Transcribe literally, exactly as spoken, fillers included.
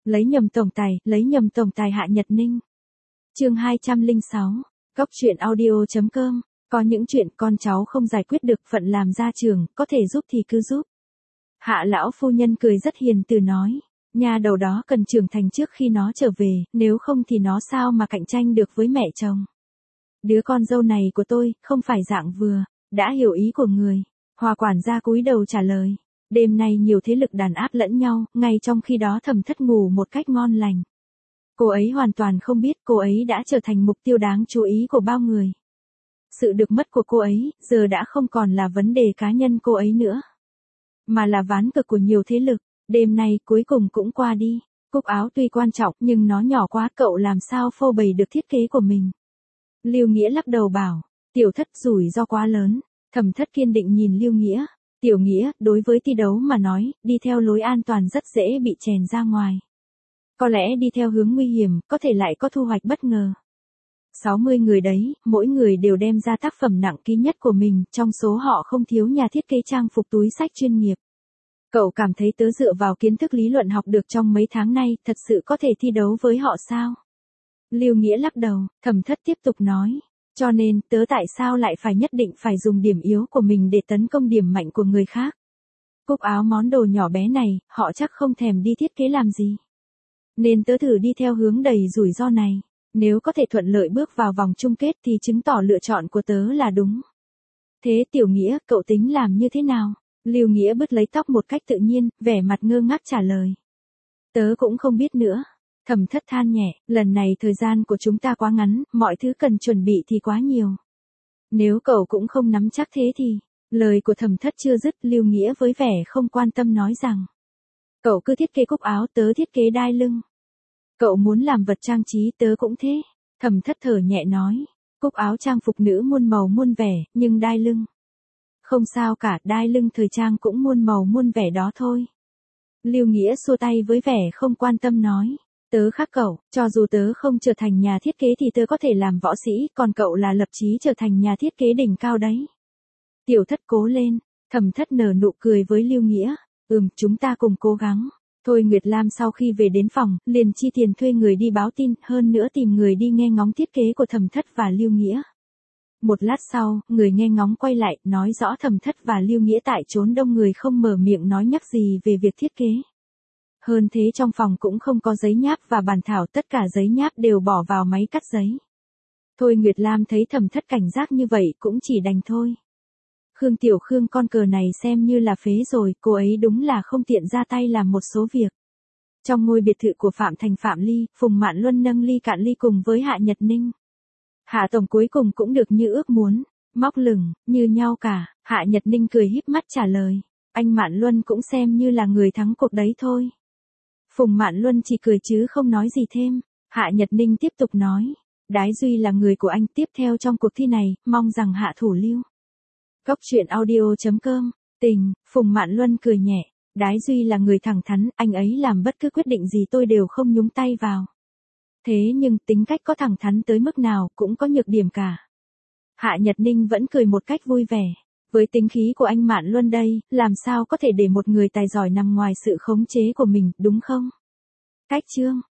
Lấy nhầm tổng tài, lấy nhầm tổng tài Hạ Nhật Ninh. Chương hai trăm lẻ sáu, Cóc truyện audio chấm com. Có những chuyện con cháu không giải quyết được, phận làm gia trưởng, có thể giúp thì cứ giúp. Hạ lão phu nhân cười rất hiền từ nói, nhà đầu đó cần trưởng thành trước khi nó trở về, nếu không thì nó sao mà cạnh tranh được với mẹ chồng. Đứa con dâu này của tôi, không phải dạng vừa, đã hiểu ý của người. Hòa quản gia cúi đầu trả lời. Đêm nay nhiều thế lực đàn áp lẫn nhau, ngay trong khi đó Thẩm Thất ngủ một cách ngon lành. Cô ấy hoàn toàn không biết cô ấy đã trở thành mục tiêu đáng chú ý của bao người. Sự được mất của cô ấy, giờ đã không còn là vấn đề cá nhân cô ấy nữa, mà là ván cược của nhiều thế lực. Đêm nay cuối cùng cũng qua đi. Cúc áo tuy quan trọng nhưng nó nhỏ quá, cậu làm sao phô bày được thiết kế của mình. Lưu Nghĩa lắc đầu bảo, Tiểu Thất rủi ro quá lớn. Thẩm Thất kiên định nhìn Lưu Nghĩa. Tiểu Nghĩa, đối với thi đấu mà nói, đi theo lối an toàn rất dễ bị chèn ra ngoài. Có lẽ đi theo hướng nguy hiểm, có thể lại có thu hoạch bất ngờ. sáu mươi người đấy, mỗi người đều đem ra tác phẩm nặng ký nhất của mình, trong số họ không thiếu nhà thiết kế trang phục túi xách chuyên nghiệp. Cậu cảm thấy tớ dựa vào kiến thức lý luận học được trong mấy tháng nay, thật sự có thể thi đấu với họ sao? Lưu Nghĩa lắc đầu. Thẩm Thất tiếp tục nói, cho nên tớ tại sao lại phải nhất định phải dùng điểm yếu của mình để tấn công điểm mạnh của người khác? Cúc áo món đồ nhỏ bé này, họ chắc không thèm đi thiết kế làm gì. Nên tớ thử đi theo hướng đầy rủi ro này. Nếu có thể thuận lợi bước vào vòng chung kết thì chứng tỏ lựa chọn của tớ là đúng. Thế Tiểu Nghĩa, cậu tính làm như thế nào? Lưu Nghĩa bứt lấy tóc một cách tự nhiên, vẻ mặt ngơ ngác trả lời. Tớ cũng không biết nữa. Thẩm Thất than nhẹ, lần này thời gian của chúng ta quá ngắn, mọi thứ cần chuẩn bị thì quá nhiều. Nếu cậu cũng không nắm chắc thế thì... Lời của Thẩm Thất chưa dứt, Lưu Nghĩa với vẻ không quan tâm nói rằng. Cậu cứ thiết kế cúc áo, tớ thiết kế đai lưng. Cậu muốn làm vật trang trí, tớ cũng thế. Thẩm Thất thở nhẹ nói. Cúc áo trang phục nữ muôn màu muôn vẻ, nhưng đai lưng. Không sao cả, đai lưng thời trang cũng muôn màu muôn vẻ đó thôi. Lưu Nghĩa xua tay với vẻ không quan tâm nói. Tớ khác cậu, cho dù tớ không trở thành nhà thiết kế thì tớ có thể làm võ sĩ, còn cậu là lập chí trở thành nhà thiết kế đỉnh cao đấy. Tiểu Thất cố lên. Thẩm Thất nở nụ cười với Lưu Nghĩa. Ừm, chúng ta cùng cố gắng. Thôi Nguyệt Lam sau khi về đến phòng, liền chi tiền thuê người đi báo tin, hơn nữa tìm người đi nghe ngóng thiết kế của Thẩm Thất và Lưu Nghĩa. Một lát sau, người nghe ngóng quay lại, nói rõ Thẩm Thất và Lưu Nghĩa tại chốn đông người không mở miệng nói nhắc gì về việc thiết kế. Hơn thế trong phòng cũng không có giấy nháp và bàn thảo, tất cả giấy nháp đều bỏ vào máy cắt giấy. Thôi Nguyệt Lam thấy Thẩm Thất cảnh giác như vậy cũng chỉ đành thôi. Khương Tiểu Khương con cờ này xem như là phế rồi, cô ấy đúng là không tiện ra tay làm một số việc. Trong ngôi biệt thự của Phạm Thành Phạm Ly, Phùng Mạn Luân nâng ly cạn ly cùng với Hạ Nhật Ninh. Hạ tổng cuối cùng cũng được như ước muốn, móc lửng, như nhau cả. Hạ Nhật Ninh cười híp mắt trả lời, anh Mạn Luân cũng xem như là người thắng cuộc đấy thôi. Phùng Mạn Luân chỉ cười chứ không nói gì thêm. Hạ Nhật Ninh tiếp tục nói, Đái Duy là người của anh, tiếp theo trong cuộc thi này, mong rằng Hạ thủ lưu. Cóc truyện audio chấm com. Tình, Phùng Mạn Luân cười nhẹ, Đái Duy là người thẳng thắn, anh ấy làm bất cứ quyết định gì tôi đều không nhúng tay vào. Thế nhưng tính cách có thẳng thắn tới mức nào cũng có nhược điểm cả. Hạ Nhật Ninh vẫn cười một cách vui vẻ. Với tính khí của anh Mạn Luân đây, làm sao có thể để một người tài giỏi nằm ngoài sự khống chế của mình, đúng không? Cách chương